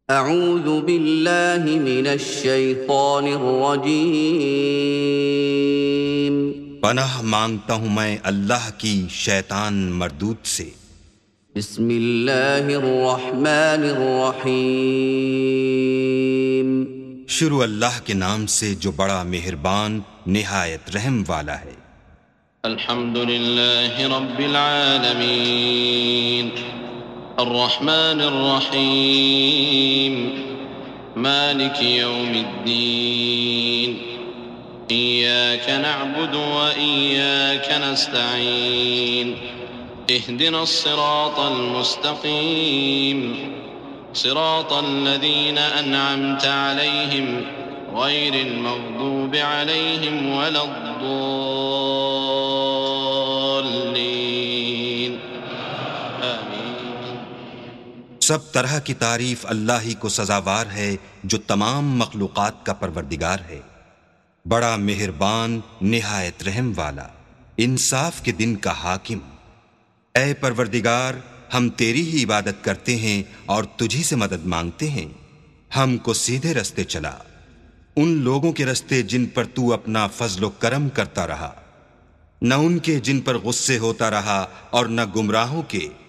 اعوذ باللہ من الشیطان الرجیم۔ پناہ مانگتا ہوں میں اللہ کی شیطان مردود سے۔ بسم اللہ الرحمن الرحیم۔ شروع اللہ کے نام سے جو بڑا مہربان نہایت رحم والا ہے۔ الحمد للہ رب العالمین الرحمن الرحیم مالک یوم الدین ایاک نعبد و ایاک نستعین اهدنا الصراط المستقیم صراط الذین انعمت علیہم غیر المغضوب علیہم ولا الضالین آمین۔ سب طرح کی تعریف اللہ ہی کو سزاوار ہے جو تمام مخلوقات کا پروردگار ہے، بڑا مہربان نہایت رحم والا، انصاف کے دن کا حاکم۔ اے پروردگار، ہم تیری ہی عبادت کرتے ہیں اور تجھی سے مدد مانگتے ہیں، ہم کو سیدھے رستے چلا، ان لوگوں کے رستے جن پر تو اپنا فضل و کرم کرتا رہا، نہ ان کے جن پر غصے ہوتا رہا اور نہ گمراہوں کے